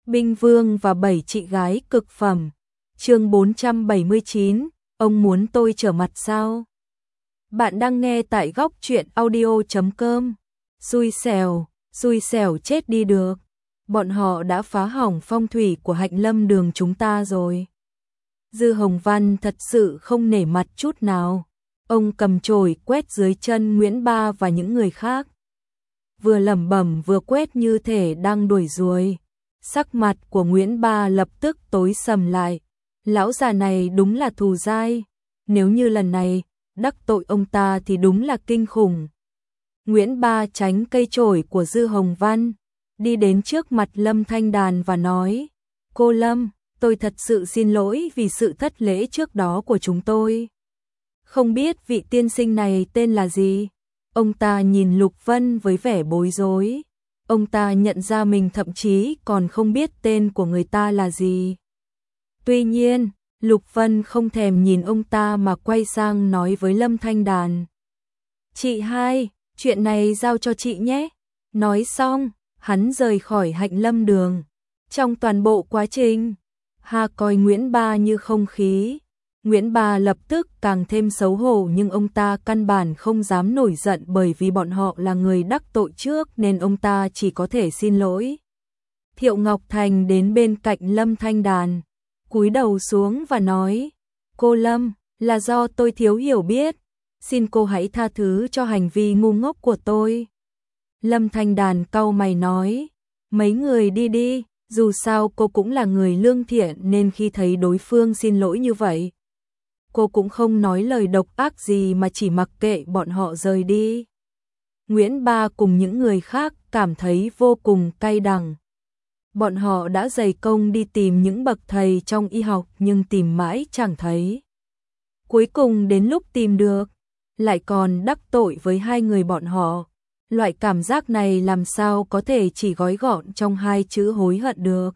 Binh Vương và 7 chị gái cực phẩm. Chương 479, ông muốn tôi trở mặt sao? Bạn đang nghe tại góc truyện audio.com. Xui xẻo chết đi được. Bọn họ đã phá hỏng phong thủy của Hạnh Lâm đường chúng ta rồi. Dư Hồng Văn thật sự không nể mặt chút nào. Ông cầm chổi quét dưới chân Nguyễn Ba và những người khác. Vừa lẩm bẩm vừa quét như thể đang đuổi ruồi. Sắc mặt của Nguyễn Ba lập tức tối sầm lại. Lão già này đúng là thù dai. Nếu như lần này đắc tội ông ta thì đúng là kinh khủng. Nguyễn Ba tránh cây chổi của Dư Hồng Văn, đi đến trước mặt Lâm Thanh Đàn và nói: "Cô Lâm, tôi thật sự xin lỗi vì sự thất lễ trước đó của chúng tôi. Không biết vị tiên sinh này tên là gì?" Ông ta nhìn Lục Vân với vẻ bối rối. Ông ta nhận ra mình thậm chí còn không biết tên của người ta là gì. Tuy nhiên, Lục Vân không thèm nhìn ông ta mà quay sang nói với Lâm Thanh Đàn: "Chị hai, chuyện này giao cho chị nhé." Nói xong, hắn rời khỏi Hạnh Lâm đường. Trong toàn bộ quá trình, Hà coi Nguyễn Ba như không khí. Nguyễn Ba lập tức càng thêm xấu hổ, nhưng ông ta căn bản không dám nổi giận bởi vì bọn họ là người đắc tội trước nên ông ta chỉ có thể xin lỗi. Thiệu Ngọc Thành đến bên cạnh Lâm Thanh Đàn, cúi đầu xuống và nói: "Cô Lâm, là do tôi thiếu hiểu biết. Xin cô hãy tha thứ cho hành vi ngu ngốc của tôi." Lâm Thanh Đàn cau mày nói: "Mấy người đi đi, dù sao cô cũng là người lương thiện nên khi thấy đối phương xin lỗi như vậy, cô cũng không nói lời độc ác gì mà chỉ mặc kệ bọn họ rời đi." Nguyễn Ba cùng những người khác cảm thấy vô cùng cay đắng. Bọn họ đã dày công đi tìm những bậc thầy trong y học nhưng tìm mãi chẳng thấy. Cuối cùng đến lúc tìm được, lại còn đắc tội với hai người bọn họ. Loại cảm giác này làm sao có thể chỉ gói gọn trong hai chữ hối hận được.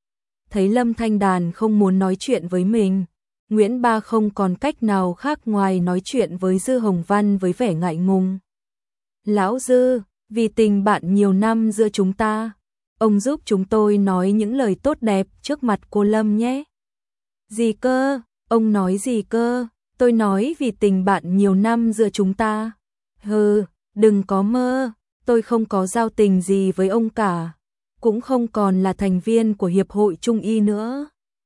Thấy Lâm Thanh Đàn không muốn nói chuyện với mình, Nguyễn Ba không còn cách nào khác ngoài nói chuyện với Dư Hồng Văn với vẻ ngại ngùng. "Lão Dư, vì tình bạn nhiều năm giữa chúng ta, ông giúp chúng tôi nói những lời tốt đẹp trước mặt cô Lâm nhé." "Gì cơ? Ông nói gì cơ?" "Tôi nói vì tình bạn nhiều năm giữa chúng ta." "Hừ, đừng có mơ, tôi không có giao tình gì với ông cả, cũng không còn là thành viên của Hiệp hội Trung y nữa.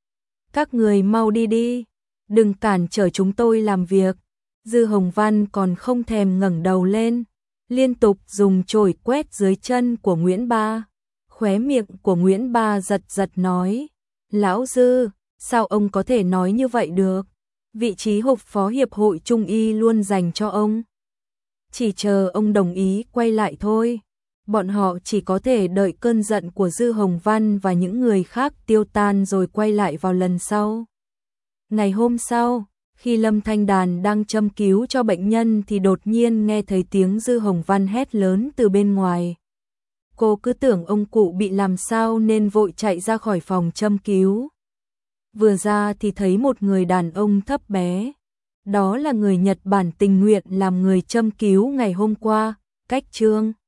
Các người mau đi đi, đừng cản trở chúng tôi làm việc." Dư Hồng Văn còn không thèm ngẩng đầu lên, liên tục dùng chổi quét dưới chân của Nguyễn Ba. Khóe miệng của Nguyễn Ba giật giật nói: "Lão Dư, sao ông có thể nói như vậy được? Vị trí hộp phó Hiệp hội Trung y luôn dành cho ông. Chỉ chờ ông đồng ý quay lại thôi." Bọn họ chỉ có thể đợi cơn giận của Dư Hồng Văn và những người khác tiêu tan rồi quay lại vào lần sau. Ngày hôm sau, khi Lâm Thanh Đàn đang châm cứu cho bệnh nhân thì đột nhiên nghe thấy tiếng Dư Hồng Văn hét lớn từ bên ngoài. Cô cứ tưởng ông cụ bị làm sao nên vội chạy ra khỏi phòng châm cứu. Vừa ra thì thấy một người đàn ông thấp bé. Đó là người Nhật Bản tình nguyện làm người châm cứu ngày hôm qua, Cách Trương.